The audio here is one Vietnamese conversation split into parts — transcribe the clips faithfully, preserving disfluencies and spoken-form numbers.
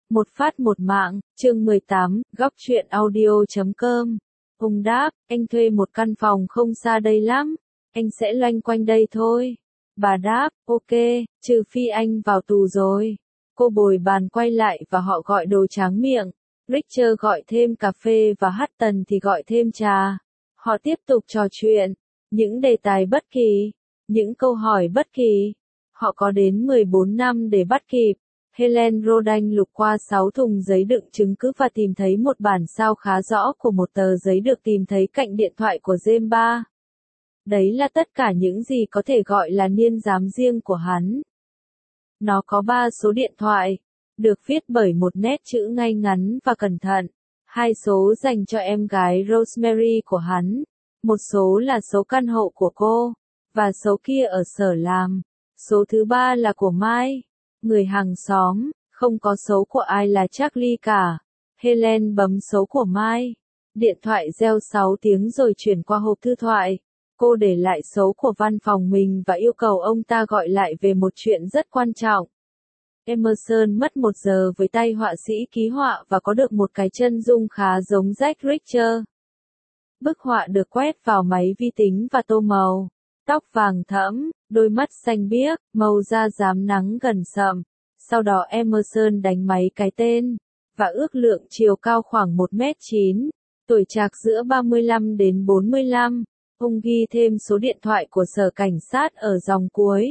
Một phát một mạng, chương mười tám, góc truyện audio chấm com. Hùng đáp, anh thuê một căn phòng không xa đây lắm, anh sẽ loanh quanh đây thôi. Bà đáp, ok, trừ phi anh vào tù rồi. Cô bồi bàn quay lại và họ gọi đồ tráng miệng. Richard gọi thêm cà phê và Hutton thì gọi thêm trà. Họ tiếp tục trò chuyện, những đề tài bất kỳ, những câu hỏi bất kỳ. Họ có đến mười bốn năm để bắt kịp. Helen Rodan lục qua sáu thùng giấy đựng chứng cứ và tìm thấy một bản sao khá rõ của một tờ giấy được tìm thấy cạnh điện thoại của James ba. Đấy là tất cả những gì có thể gọi là niên giám riêng của hắn. Nó có ba số điện thoại, được viết bởi một nét chữ ngay ngắn và cẩn thận. Hai số dành cho em gái Rosemary của hắn, một số là số căn hộ của cô, và số kia ở sở làm. Số thứ ba là của Mai, người hàng xóm, không có số của ai là Charlie cả. Helen bấm số của Mai. Điện thoại reo sáu tiếng rồi chuyển qua hộp thư thoại. Cô để lại số của văn phòng mình và yêu cầu ông ta gọi lại về một chuyện rất quan trọng. Emerson mất một giờ với tay họa sĩ ký họa và có được một cái chân dung khá giống Jack Reacher. Bức họa được quét vào máy vi tính và tô màu. Tóc vàng thẫm, đôi mắt xanh biếc, màu da rám nắng gần sậm. Sau đó Emerson đánh máy cái tên, và ước lượng chiều cao khoảng một mét chín, tuổi trạc giữa ba mươi lăm đến bốn mươi lăm. Ông ghi thêm số điện thoại của sở cảnh sát ở dòng cuối.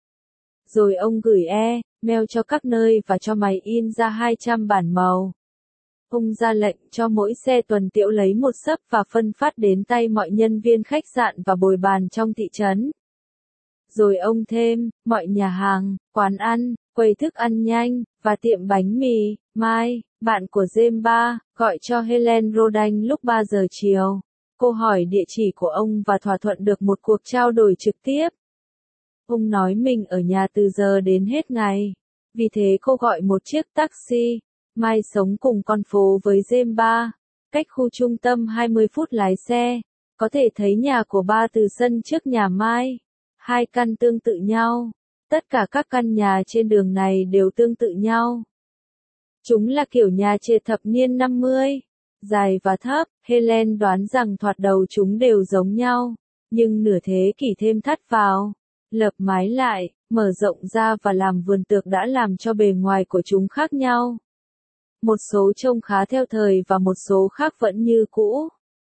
Rồi ông gửi e-mail cho các nơi và cho máy in ra hai trăm bản màu. Ông ra lệnh cho mỗi xe tuần tiễu lấy một xấp và phân phát đến tay mọi nhân viên khách sạn và bồi bàn trong thị trấn. Rồi ông thêm, mọi nhà hàng, quán ăn, quầy thức ăn nhanh, và tiệm bánh mì. Mai, bạn của James ba, gọi cho Helen Rodan lúc ba giờ chiều. Cô hỏi địa chỉ của ông và thỏa thuận được một cuộc trao đổi trực tiếp. Ông nói mình ở nhà từ giờ đến hết ngày. Vì thế cô gọi một chiếc taxi. Mai sống cùng con phố với James ba, cách khu trung tâm hai mươi phút lái xe. Có thể thấy nhà của ba từ sân trước nhà Mai. Hai căn tương tự nhau. Tất cả các căn nhà trên đường này đều tương tự nhau. Chúng là kiểu nhà trệt thập niên năm mươi. Dài và thấp, Helen đoán rằng thoạt đầu chúng đều giống nhau. Nhưng nửa thế kỷ thêm thắt vào, lợp mái lại, mở rộng ra và làm vườn tược đã làm cho bề ngoài của chúng khác nhau. Một số trông khá theo thời và một số khác vẫn như cũ.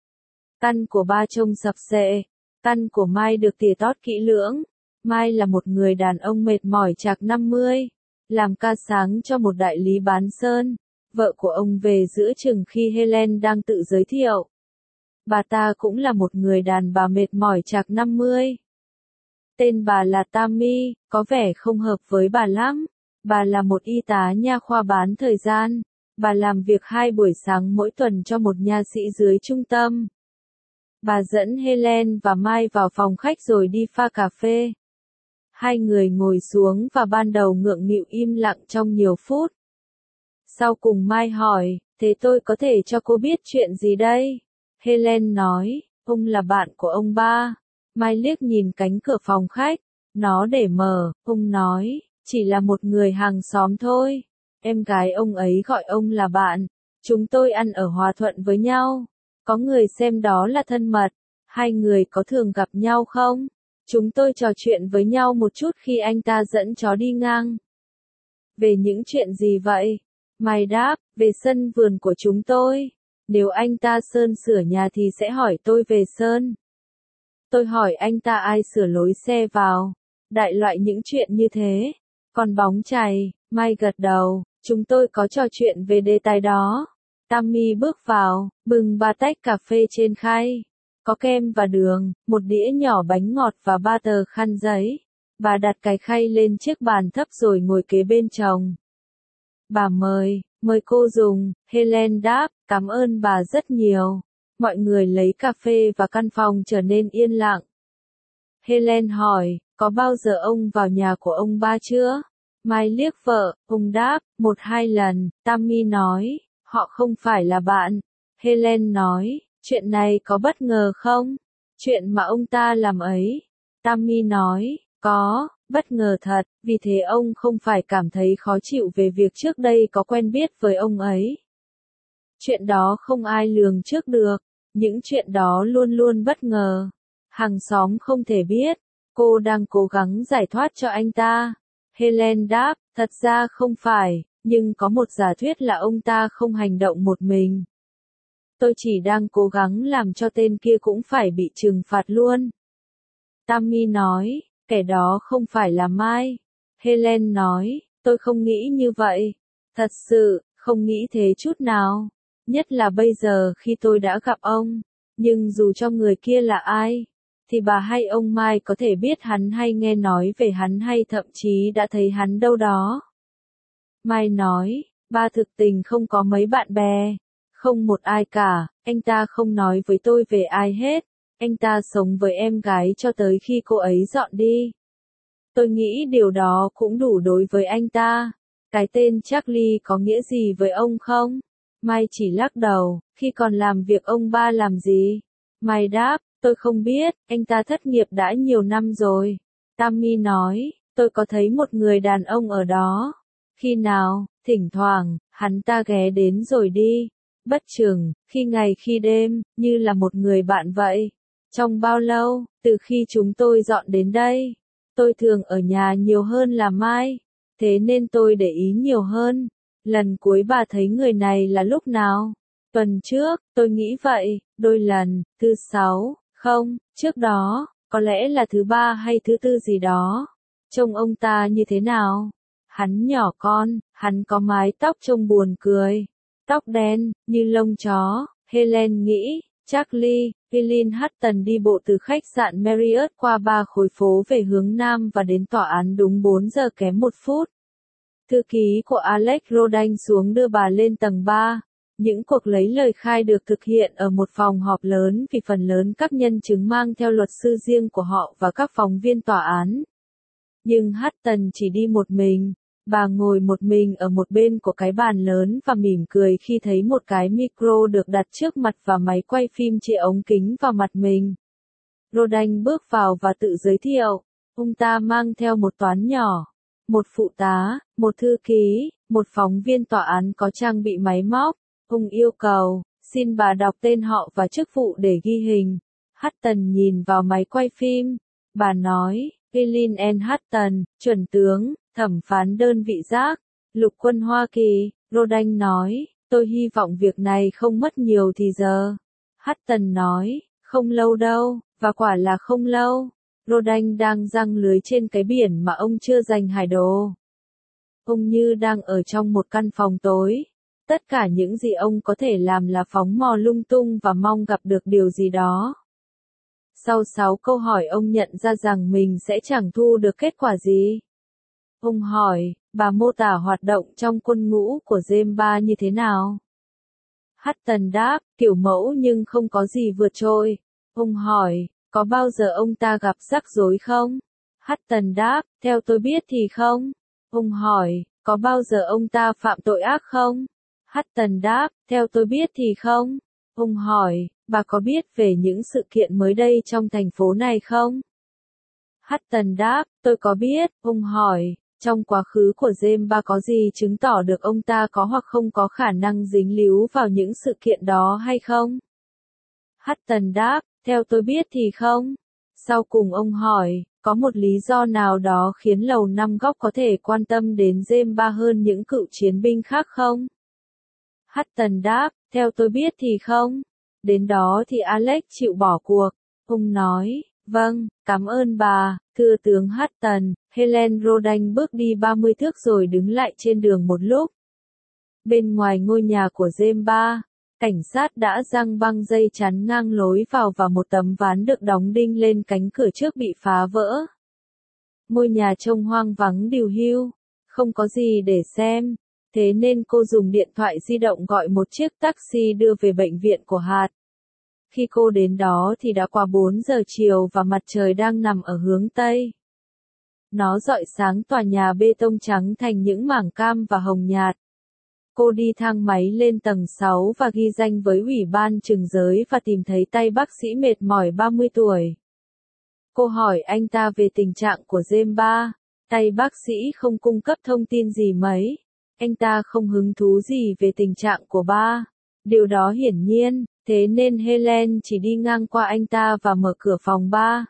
Căn của ba trông sập xệ. Căn của Mai được tỉa tót kỹ lưỡng. Mai là một người đàn ông mệt mỏi trạc năm mươi. Làm ca sáng cho một đại lý bán sơn. Vợ của ông về giữa chừng khi Helen đang tự giới thiệu. Bà ta cũng là một người đàn bà mệt mỏi trạc năm mươi. Tên bà là Tammy, có vẻ không hợp với bà lắm. Bà là một y tá nha khoa bán thời gian. Bà làm việc hai buổi sáng mỗi tuần cho một nha sĩ dưới trung tâm. Bà dẫn Helen và Mai vào phòng khách rồi đi pha cà phê. Hai người ngồi xuống và ban đầu ngượng nghịu im lặng trong nhiều phút. Sau cùng Mai hỏi, thế tôi có thể cho cô biết chuyện gì đây? Helen nói, ông là bạn của ông ba. Mai liếc nhìn cánh cửa phòng khách. Nó để mở, ông nói, chỉ là một người hàng xóm thôi. Em gái ông ấy gọi ông là bạn. Chúng tôi ăn ở hòa thuận với nhau. Có người xem đó là thân mật. Hai người có thường gặp nhau không? Chúng tôi trò chuyện với nhau một chút khi anh ta dẫn chó đi ngang. Về những chuyện gì vậy? Mai đáp, về sân vườn của chúng tôi. Nếu anh ta sơn sửa nhà thì sẽ hỏi tôi về sơn. Tôi hỏi anh ta ai sửa lối xe vào. Đại loại những chuyện như thế. Còn bóng chày, Mai gật đầu, chúng tôi có trò chuyện về đề tài đó. Tammy bước vào, bưng ba tách cà phê trên khay. Có kem và đường, một đĩa nhỏ bánh ngọt và ba tờ khăn giấy. Bà đặt cái khay lên chiếc bàn thấp rồi ngồi kế bên chồng. Bà mời, mời cô dùng. Helen đáp, cảm ơn bà rất nhiều. Mọi người lấy cà phê và căn phòng trở nên yên lặng. Helen hỏi, có bao giờ ông vào nhà của ông ba chưa? Mai liếc vợ, ông đáp, một hai lần. Tammy nói, họ không phải là bạn. Helen nói, chuyện này có bất ngờ không? Chuyện mà ông ta làm ấy. Tammy nói, có, Bất ngờ thật, vì thế ông không phải cảm thấy khó chịu về việc trước đây có quen biết với ông ấy. Chuyện đó không ai lường trước được, những chuyện đó luôn luôn bất ngờ. Hàng xóm không thể biết, cô đang cố gắng giải thoát cho anh ta. Helen đáp, thật ra không phải, nhưng có một giả thuyết là ông ta không hành động một mình. Tôi chỉ đang cố gắng làm cho tên kia cũng phải bị trừng phạt luôn. Tammy nói, kẻ đó không phải là Mai. Helen nói, tôi không nghĩ như vậy. Thật sự, không nghĩ thế chút nào. Nhất là bây giờ khi tôi đã gặp ông. Nhưng dù cho người kia là ai, thì bà hay ông Mai có thể biết hắn hay nghe nói về hắn hay thậm chí đã thấy hắn đâu đó. Mai nói, ba thực tình không có mấy bạn bè. Không một ai cả, anh ta không nói với tôi về ai hết. Anh ta sống với em gái cho tới khi cô ấy dọn đi. Tôi nghĩ điều đó cũng đủ đối với anh ta. Cái tên Charlie có nghĩa gì với ông không? Mai chỉ lắc đầu, khi còn làm việc ông ba làm gì? Mai đáp, tôi không biết, anh ta thất nghiệp đã nhiều năm rồi. Tammy nói, tôi có thấy một người đàn ông ở đó. Khi nào, thỉnh thoảng, hắn ta ghé đến rồi đi. Bất chừng, khi ngày khi đêm, như là một người bạn vậy. Trong bao lâu, từ khi chúng tôi dọn đến đây, tôi thường ở nhà nhiều hơn là Mai. Thế nên tôi để ý nhiều hơn. Lần cuối bà thấy người này là lúc nào? Tuần trước, tôi nghĩ vậy, đôi lần, thứ sáu, không, trước đó, có lẽ là thứ ba hay thứ tư gì đó. Trông ông ta như thế nào? Hắn nhỏ con, hắn có mái tóc trông buồn cười. Tóc đen, như lông chó, Helen nghĩ, Charlie, Eileen Hutton đi bộ từ khách sạn Marriott qua ba khối phố về hướng Nam và đến tòa án đúng bốn giờ kém một phút. Thư ký của Alex Rodain xuống đưa bà lên tầng ba. Những cuộc lấy lời khai được thực hiện ở một phòng họp lớn vì phần lớn các nhân chứng mang theo luật sư riêng của họ và các phóng viên tòa án. Nhưng Hutton chỉ đi một mình. Bà ngồi một mình ở một bên của cái bàn lớn và mỉm cười khi thấy một cái micro được đặt trước mặt và máy quay phim chĩa ống kính vào mặt mình. Rodain bước vào và tự giới thiệu. Ông ta mang theo một toán nhỏ, một phụ tá, một thư ký, một phóng viên tòa án có trang bị máy móc. Ông yêu cầu, xin bà đọc tên họ và chức vụ để ghi hình. Hutton nhìn vào máy quay phim. Bà nói, Eileen N. Hutton, chuẩn tướng, thẩm phán đơn vị giác, lục quân Hoa Kỳ. Rodain nói, tôi hy vọng việc này không mất nhiều thì giờ. Hutton nói, không lâu đâu, và quả là không lâu. Rodain đang giăng lưới trên cái biển mà ông chưa giành hải đồ. Ông như đang ở trong một căn phòng tối. Tất cả những gì ông có thể làm là phóng mò lung tung và mong gặp được điều gì đó. Sau sáu câu hỏi ông nhận ra rằng mình sẽ chẳng thu được kết quả gì. Ông hỏi, bà mô tả hoạt động trong quân ngũ của James ba như thế nào? Hutton đáp, kiểu mẫu nhưng không có gì vượt trội. Ông hỏi, có bao giờ ông ta gặp rắc rối không? Hutton đáp, theo tôi biết thì không. Ông hỏi, có bao giờ ông ta phạm tội ác không? Hutton đáp, theo tôi biết thì không. Ông hỏi, bà có biết về những sự kiện mới đây trong thành phố này không? Hutton đáp, tôi có biết. Ông hỏi, trong quá khứ của James ba có gì chứng tỏ được ông ta có hoặc không có khả năng dính líu vào những sự kiện đó hay không? Hutton đáp, theo tôi biết thì không. Sau cùng ông hỏi, có một lý do nào đó khiến Lầu Năm Góc có thể quan tâm đến James ba hơn những cựu chiến binh khác không? Hutton đáp, theo tôi biết thì không. Đến đó thì Alex chịu bỏ cuộc. Ông nói, vâng, cảm ơn bà, thưa tướng Hutton. Helen Rodain bước đi ba mươi thước rồi đứng lại trên đường một lúc. Bên ngoài ngôi nhà của James ba, cảnh sát đã giăng băng dây chắn ngang lối vào và một tấm ván được đóng đinh lên cánh cửa trước bị phá vỡ. Ngôi nhà trông hoang vắng điều hưu, không có gì để xem. Thế nên cô dùng điện thoại di động gọi một chiếc taxi đưa về bệnh viện của hạt. Khi cô đến đó thì đã qua bốn giờ chiều và mặt trời đang nằm ở hướng Tây. Nó rọi sáng tòa nhà bê tông trắng thành những mảng cam và hồng nhạt. Cô đi thang máy lên tầng sáu và ghi danh với Ủy ban Trừng giới và tìm thấy tay bác sĩ mệt mỏi ba mươi tuổi. Cô hỏi anh ta về tình trạng của James ba. Tay bác sĩ không cung cấp thông tin gì mấy. Anh ta không hứng thú gì về tình trạng của ba. Điều đó hiển nhiên, thế nên Helen chỉ đi ngang qua anh ta và mở cửa phòng ba.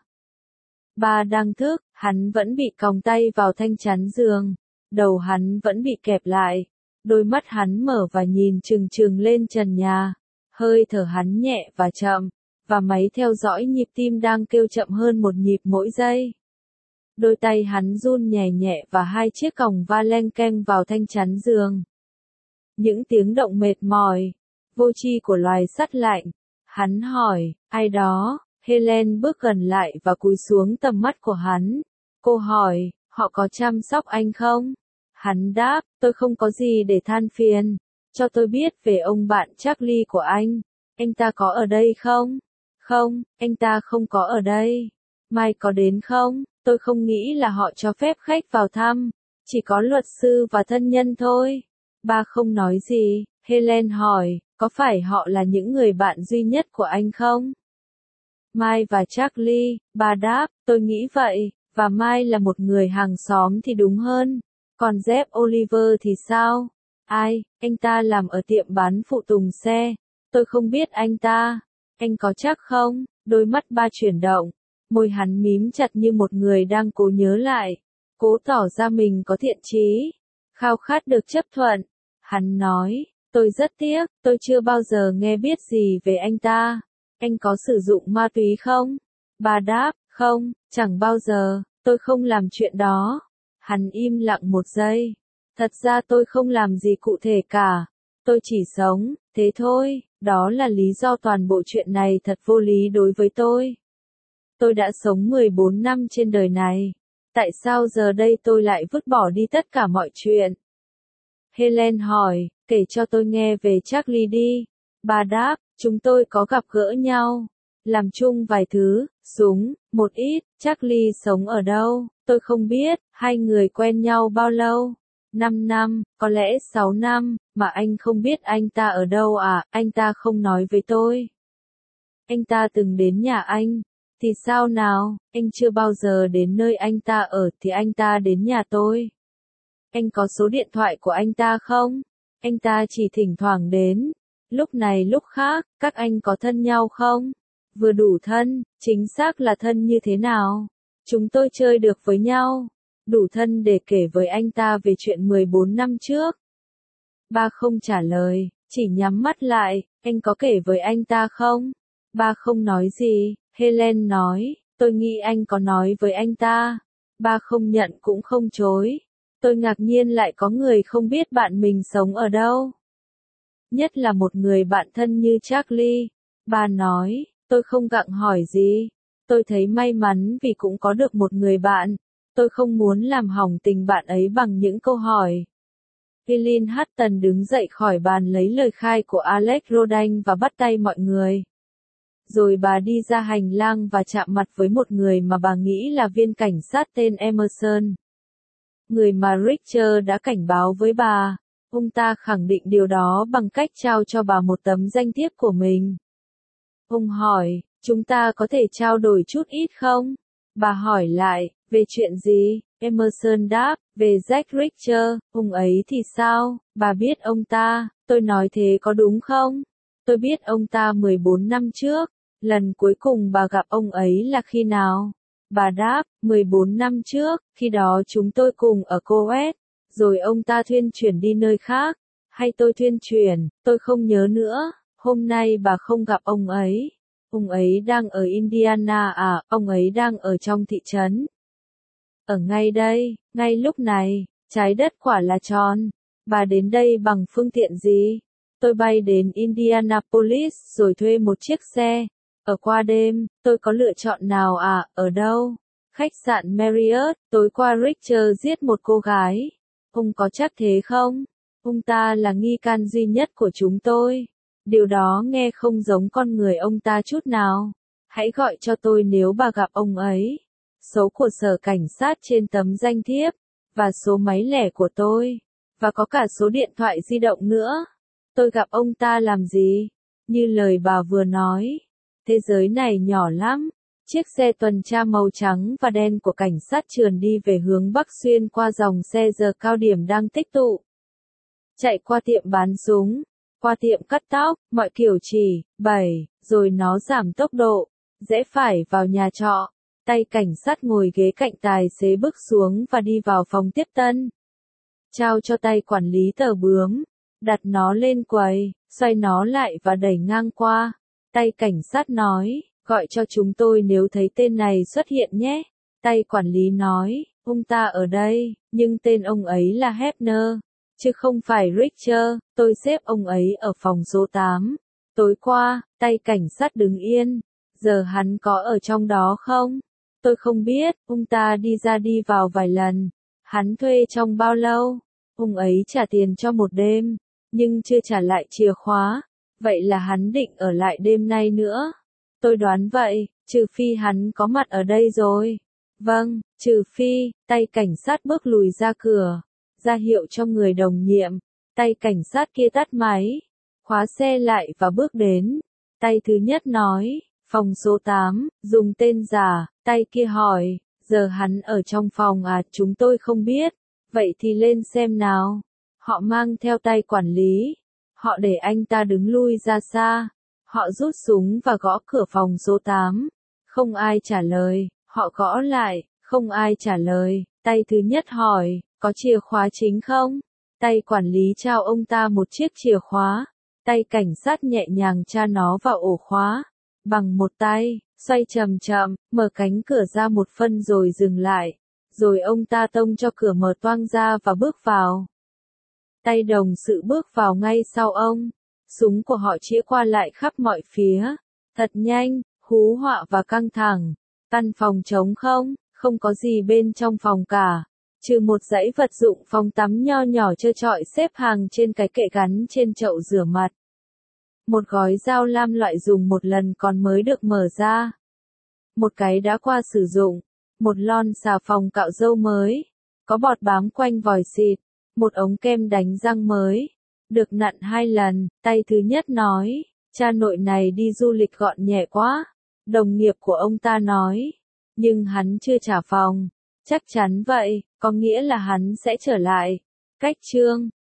Ba đang thức, hắn vẫn bị còng tay vào thanh chắn giường. Đầu hắn vẫn bị kẹp lại. Đôi mắt hắn mở và nhìn trừng trừng lên trần nhà. Hơi thở hắn nhẹ và chậm, và máy theo dõi nhịp tim đang kêu chậm hơn một nhịp mỗi giây. Đôi tay hắn run nhẹ nhẹ và hai chiếc còng va leng keng vào thanh chắn giường. Những tiếng động mệt mỏi, vô tri của loài sắt lạnh. Hắn hỏi, ai đó? Helen bước gần lại và cúi xuống tầm mắt của hắn. Cô hỏi, họ có chăm sóc anh không? Hắn đáp, tôi không có gì để than phiền. Cho tôi biết về ông bạn Charlie của anh. Anh ta có ở đây không? Không, anh ta không có ở đây. Mai có đến không? Tôi không nghĩ là họ cho phép khách vào thăm. Chỉ có luật sư và thân nhân thôi. Ba không nói gì. Helen hỏi, có phải họ là những người bạn duy nhất của anh không? Mai và Charlie, bà đáp, tôi nghĩ vậy, và Mai là một người hàng xóm thì đúng hơn. Còn Jeff Oliver thì sao? Ai, anh ta làm ở tiệm bán phụ tùng xe. Tôi không biết anh ta. Anh có chắc không? Đôi mắt ba chuyển động. Môi hắn mím chặt như một người đang cố nhớ lại. Cố tỏ ra mình có thiện chí. Khao khát được chấp thuận. Hắn nói, tôi rất tiếc, tôi chưa bao giờ nghe biết gì về anh ta. Anh có sử dụng ma túy không? Bà đáp, không, chẳng bao giờ, tôi không làm chuyện đó. Hắn im lặng một giây. Thật ra tôi không làm gì cụ thể cả. Tôi chỉ sống, thế thôi, đó là lý do toàn bộ chuyện này thật vô lý đối với tôi. Tôi đã sống mười bốn năm trên đời này. Tại sao giờ đây tôi lại vứt bỏ đi tất cả mọi chuyện? Helen hỏi, kể cho tôi nghe về Charlie đi. Bà đáp, chúng tôi có gặp gỡ nhau. Làm chung vài thứ, súng, một ít. Charlie sống ở đâu? Tôi không biết. Hai người quen nhau bao lâu? Năm năm, có lẽ sáu năm, mà anh không biết anh ta ở đâu à? Anh ta không nói với tôi. Anh ta từng đến nhà anh. Thì sao nào? Anh chưa bao giờ đến nơi anh ta ở thì anh ta đến nhà tôi. Anh có số điện thoại của anh ta không? Anh ta chỉ thỉnh thoảng đến. Lúc này lúc khác, các anh có thân nhau không? Vừa đủ thân, chính xác là thân như thế nào? Chúng tôi chơi được với nhau. Đủ thân để kể với anh ta về chuyện mười bốn năm trước. Ba không trả lời, chỉ nhắm mắt lại. Anh có kể với anh ta không? Ba không nói gì. Helen nói, tôi nghĩ anh có nói với anh ta. Ba không nhận cũng không chối. Tôi ngạc nhiên lại có người không biết bạn mình sống ở đâu. Nhất là một người bạn thân như Charlie. Ba nói, tôi không gặng hỏi gì. Tôi thấy may mắn vì cũng có được một người bạn. Tôi không muốn làm hỏng tình bạn ấy bằng những câu hỏi. Eileen Hutton đứng dậy khỏi bàn lấy lời khai của Alex Rodain và bắt tay mọi người. Rồi bà đi ra hành lang và chạm mặt với một người mà bà nghĩ là viên cảnh sát tên Emerson. Người mà Richter đã cảnh báo với bà. Ông ta khẳng định điều đó bằng cách trao cho bà một tấm danh thiếp của mình. Ông hỏi, chúng ta có thể trao đổi chút ít không? Bà hỏi lại, về chuyện gì? Emerson đáp, về Jack Richter. Ông ấy thì sao? Bà biết ông ta, tôi nói thế có đúng không? Tôi biết ông ta mười bốn năm trước. Lần cuối cùng bà gặp ông ấy là khi nào? Bà đáp, mười bốn năm trước, khi đó chúng tôi cùng ở Coed, rồi ông ta thuyên chuyển đi nơi khác. Hay tôi thuyên chuyển, tôi không nhớ nữa. Hôm nay bà không gặp ông ấy. Ông ấy đang ở Indiana à, ông ấy đang ở trong thị trấn. Ở ngay đây, ngay lúc này, trái đất quả là tròn. Bà đến đây bằng phương tiện gì? Tôi bay đến Indianapolis rồi thuê một chiếc xe. Ở qua đêm, tôi có lựa chọn nào à, ở đâu? Khách sạn Marriott, tối qua Richter giết một cô gái. Ông có chắc thế không? Ông ta là nghi can duy nhất của chúng tôi. Điều đó nghe không giống con người ông ta chút nào. Hãy gọi cho tôi nếu bà gặp ông ấy. Số của sở cảnh sát trên tấm danh thiếp, và số máy lẻ của tôi, và có cả số điện thoại di động nữa. Tôi gặp ông ta làm gì? Như lời bà vừa nói. Thế giới này nhỏ lắm, Chiếc xe tuần tra màu trắng và đen của cảnh sát trườn đi về hướng bắc xuyên qua dòng xe giờ cao điểm đang tích tụ. Chạy qua tiệm bán súng, qua tiệm cắt tóc, mọi kiểu chỉ, bảy, rồi nó giảm tốc độ, rẽ phải vào nhà trọ. Tay cảnh sát ngồi ghế cạnh tài xế bước xuống và đi vào phòng tiếp tân. Trao cho tay quản lý tờ bướm, đặt nó lên quầy, xoay nó lại và đẩy ngang qua. Tay cảnh sát nói, gọi cho chúng tôi nếu thấy tên này xuất hiện nhé. Tay quản lý nói, ông ta ở đây, nhưng tên ông ấy là Hefner, chứ không phải Richter, tôi xếp ông ấy ở phòng số tám. Tối qua, tay cảnh sát đứng yên, giờ hắn có ở trong đó không? Tôi không biết, ông ta đi ra đi vào vài lần. Hắn thuê trong bao lâu? Ông ấy trả tiền cho một đêm, nhưng chưa trả lại chìa khóa. Vậy là hắn định ở lại đêm nay nữa. Tôi đoán vậy, trừ phi hắn có mặt ở đây rồi. Vâng, trừ phi, tay cảnh sát bước lùi ra cửa, ra hiệu cho người đồng nhiệm. Tay cảnh sát kia tắt máy, khóa xe lại và bước đến. Tay thứ nhất nói, phòng số tám, dùng tên giả. Tay kia hỏi, giờ hắn ở trong phòng à? Chúng tôi không biết. Vậy thì lên xem nào. Họ mang theo tay quản lý. Họ để anh ta đứng lui ra xa. Họ rút súng và gõ cửa phòng số tám. Không ai trả lời. Họ gõ lại, không ai trả lời. Tay thứ nhất hỏi, có chìa khóa chính không? Tay quản lý trao ông ta một chiếc chìa khóa. Tay cảnh sát nhẹ nhàng tra nó vào ổ khóa. Bằng một tay, xoay chậm chậm, mở cánh cửa ra một phân rồi dừng lại. Rồi ông ta tông cho cửa mở toang ra và bước vào. Tay đồng sự bước vào ngay sau ông. Súng của họ chĩa qua lại khắp mọi phía. Thật nhanh, hú họa và căng thẳng. Căn phòng trống không, không có gì bên trong phòng cả. Trừ một dãy vật dụng phòng tắm nho nhỏ trơ trọi xếp hàng trên cái kệ gắn trên chậu rửa mặt. Một gói dao lam loại dùng một lần còn mới được mở ra. Một cái đã qua sử dụng. Một lon xà phòng cạo râu mới. Có bọt bám quanh vòi xịt. Một ống kem đánh răng mới. Được nặn hai lần. Tay thứ nhất nói, cha nội này đi du lịch gọn nhẹ quá. Đồng nghiệp của ông ta nói. Nhưng hắn chưa trả phòng. Chắc chắn vậy, có nghĩa là hắn sẽ trở lại. Cách chương